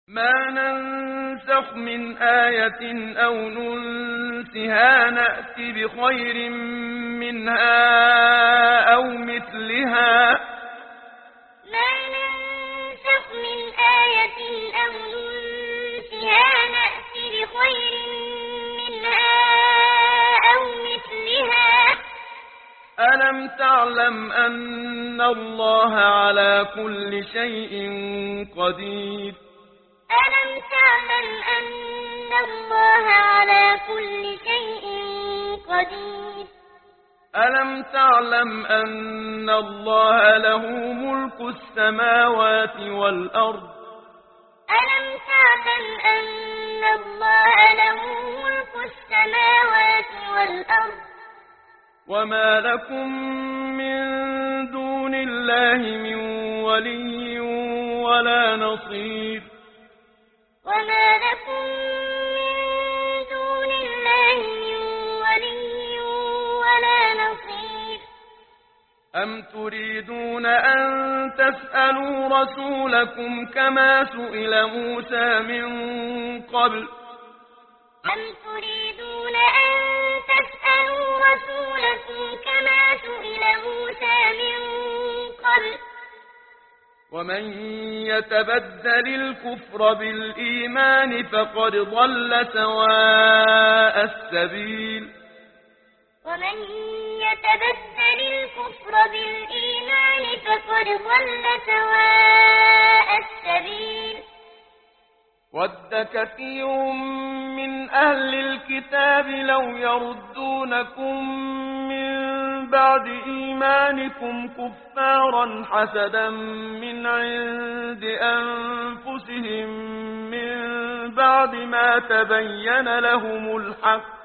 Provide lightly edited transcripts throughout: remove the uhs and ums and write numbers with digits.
ما ننسخ من آية أو ننسها نأت بخير منها أو مثلها ما ننسخ من آية أو ننسها نأت بخير منها أو مثلها ألم تعلم أن الله على كل شيء قدير ألم تعلم أن الله على كل شيء قدير ألم تعلم أن الله له ملك السماوات والأرض ألم تعلم أن الله له ملك السماوات والأرض وما لكم من دون الله من ولي ولا نصير وما لكم من دون الله من ولي ولا نصير أم تريدون أن تسألوا رسولكم كما سئل موسى من قبل أم تريدون أن تسألوا رسولكم كما سئل موسى من قبل ومن يتبدل الكفر بالإيمان فقد ضل سواء السبيل ومن يتبدل الكفر بالإيمان فقد ضل سواء السبيل ود كثير من أهل الكتاب لو يردونكم من بعد إيمانكم كفارا حسدا من عند أنفسهم من بعد ما تبين لهم الحق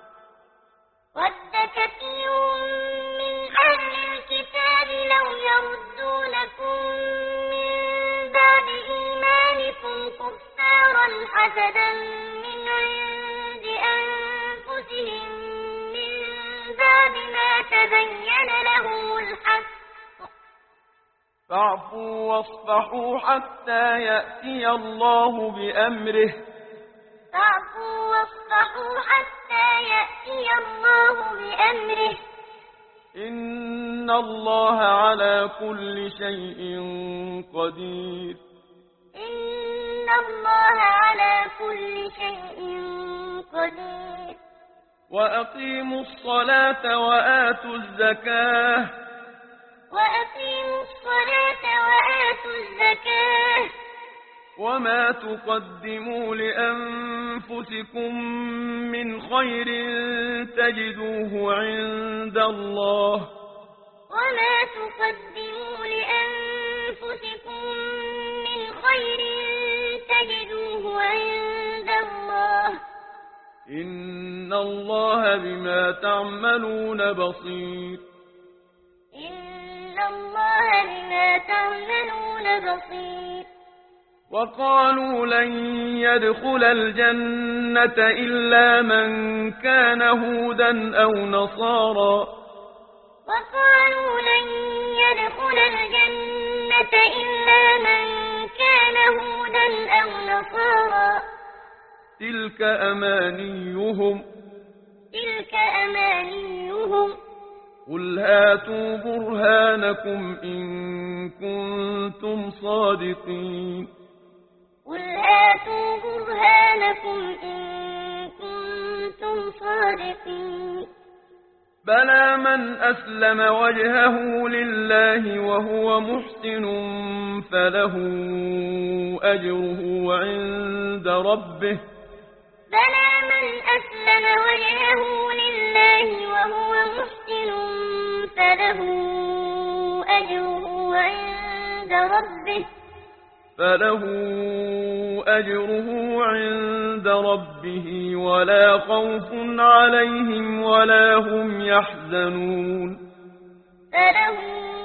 ود كثير من أهل الكتاب لو يردونكم من بعد إيمانكم كفارا حسدا من عند أنفسهم من بعد ما تبين لهم الحق فاعفوا واصفحوا حتى يأتي الله بأمره فاعفوا واصفحوا حتى يأتي الله بأمره إن الله على كل شيء قدير إن الله على كل شيء قدير وأقيموا الصلاة وآتوا الزكاة وأقيموا الصلاة وآتوا الزكاة وما تقدموا لأنفسكم من خير تجدوه عند الله وما تقدموا لأنفسكم من خير تجدوه عند الله إن الله بما تعملون بصير إن الله بما تعملون بصير وقالوا لن يدخل الجنة إلا من كان هودا أو نصارى وقالوا لن يدخل الجنة إلا من كان هودا أو نصارى تلك أمانيهم قل هاتوا برهانكم إن كنتم صادقين قل هاتوا برهانكم إن كنتم صادقين بلى من أسلم وجهه لله وهو محسن فله أجره عند ربه بلى من أسلم وجهه لله وهو محسن فله أجره عند ربه ولا خوف عليهم ولا هم يحزنون فله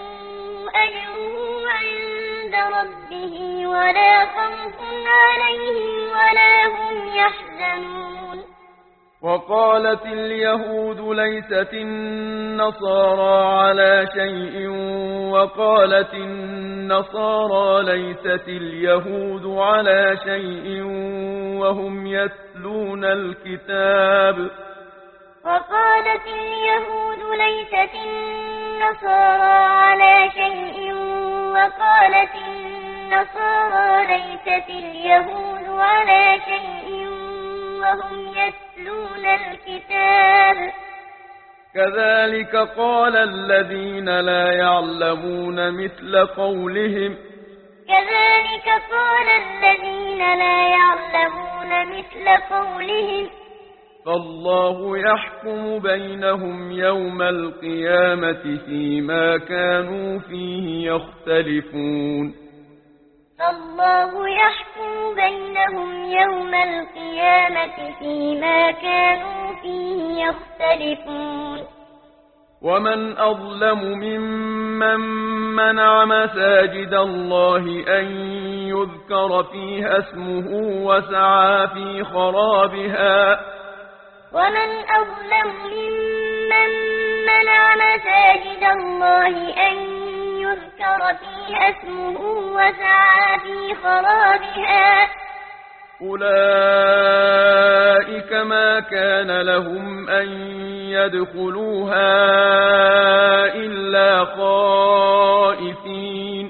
أجره عند ربه ولا خوف عليهم ولا هم يحزنون وقالت اليهود ليست النصارى على شيء وقالت النصارى ليست اليهود على شيء وهم يتلون الكتاب. وقالت اليهود ليست النصارى على شيء وقالت النصارى ليست اليهود على شيء وهم يتلون الكتاب. كذلك قال الذين لا يعلمون مثل قولهم. كذلك قال الذين لا يعلمون مثل قولهم. فالله يحكم بينهم يوم القيامة فيما كانوا فيه يختلفون. فالله يحكم بينهم يوم القيامة فيما كانوا فيه يختلفون. ومن أظلم ممن منع مساجد الله أن يذكر فيها اسمه وسعى في خرابها. ومن أظلم ممن منع مساجد الله أن يذكر فيها اسمه وسعى في خرابها. أولئك ما كان لهم أن يدخلوها إلا خائفين.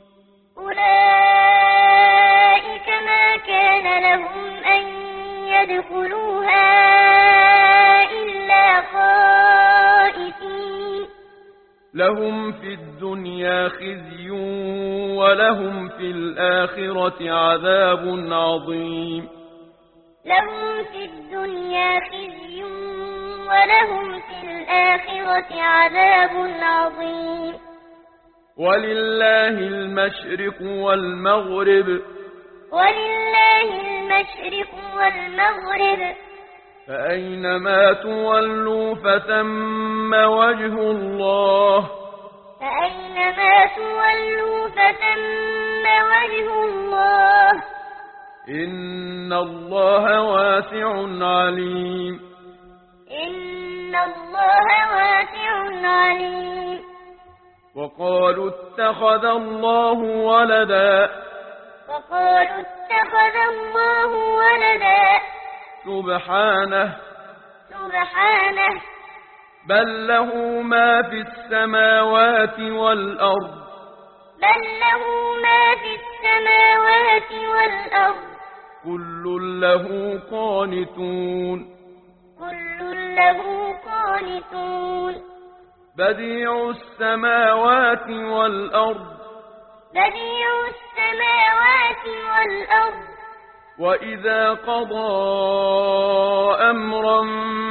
أولئك ما كان لهم أن يدخلوها إلا خائفين. لهم في الدنيا خزي ولهم في الآخرة عذاب عظيم. لهم في الدنيا خزي ولهم في الآخرة عذاب عظيم. ولله المشرق والمغرب. ولله المشرق والمغرب. فأينما تولوا فثم وجه الله. فأينما تولوا فثم وجه الله. إن الله واسع عليم. إن الله واسع عليم. وقالوا اتخذ الله ولدا. وقالوا اتخذ الله ولدا. سبحانه. سبحانه. بل له ما في السماوات والأرض. بل له ما في السماوات والأرض. كل له قانتون. كل له قانتون. بديع السماوات والأرض. بديع السماوات والأرض. وإذا قضى أمرا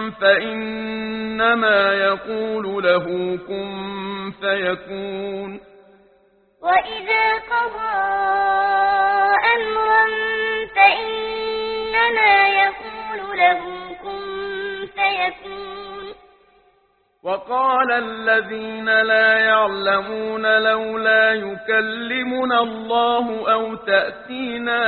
فإنما يقول له كن فيكون. وإذا قضى أمرا فإنما يقول له كن فيكون. وقال الذين لا يعلمون لولا يكلمنا الله أو تأتينا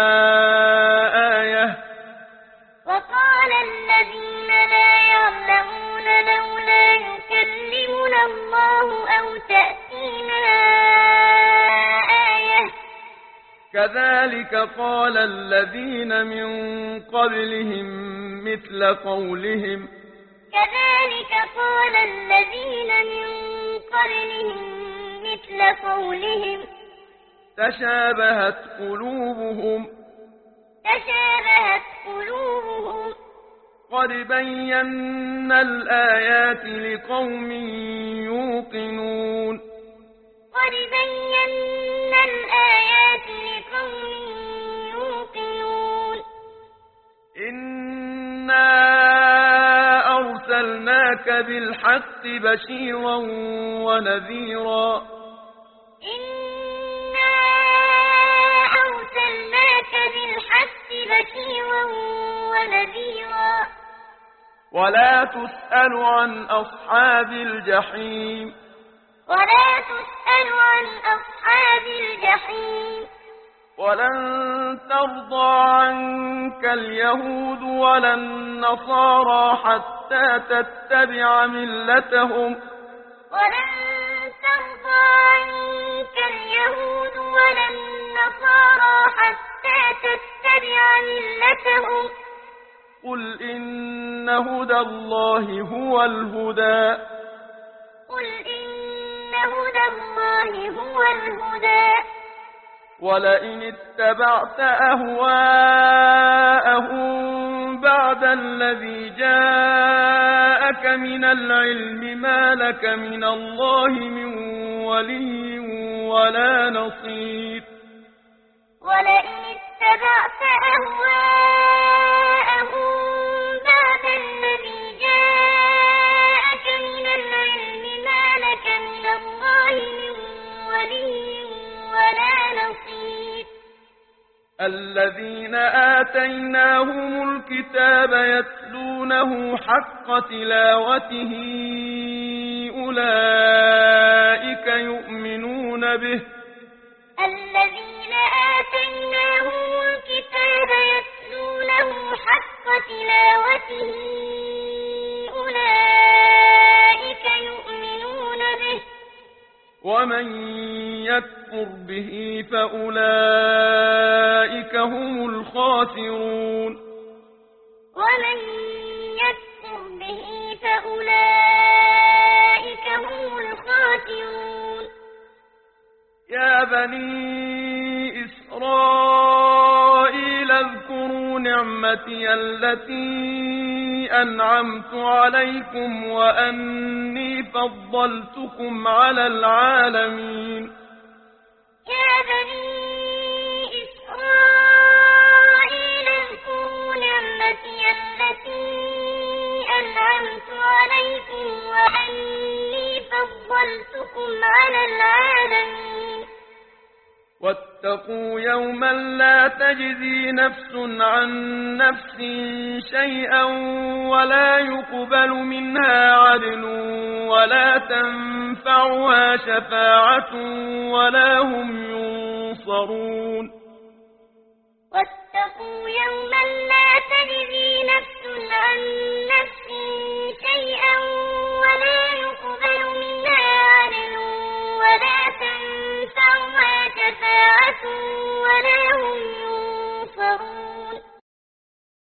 آية. وقال الذين لا يعلمون لولا يكلمنا الله أو تأتينا آية. كذلك قال الذين من قبلهم مثل قولهم. كذلك قال الذين من قبلهم مثل قولهم. تشابهت قلوبهم. تشابهت قلوبهم. قد بينا الآيات لقوم يوقنون. قد بينا الآيات لقوم يوقنون. إنا أرسلناك بالحق بشيرا ونذيرا. إنا أرسلناك بالحق بشيرا ونذيرا. ولا تسأل عن أصحاب الجحيم. ولا تسأل عن أصحاب الجحيم. ولن ترضى عنك عنك اليهود ولا النصارى حتى تتبع ملتهم ولن ترضى عنك اليهود ولا النصارى حتى تتبع ملتهم قل إن هدى الله هو الهدى قل إن هدى الله هو الهدى ولئن اتبعت أهواءهم بعد الذي جاءك من العلم ما لك من الله من ولي ولا نصير ولئن اتبعت أهواءهم بعد الذي جاءك من العلم ما لك من الله من ولي ولا نصير الذين آتيناهم الكتاب يتلونه حق تلاوته أولئك يؤمنون به الذين آتيناهم الكتاب يتلونه حق تلاوته أولئك يؤمنون به ومن يكفر به فأولئك هم الخاسرون ومن يكفر به فأولئك هم الخاسرون يا بني إسرائيل اذكروا نعمتي التي أنعمت عليكم وأني فضلتكم على العالمين يا بني إسرائيل اذكروا نعمتي التي أنعمت عليكم وأني فضلتكم على العالمين واتقوا يوما لا تجزي نفس عن نفس شيئا ولا يقبل منها عدل ولا تنفعها شفاعة ولا هم ينصرون واتقوا يوما لا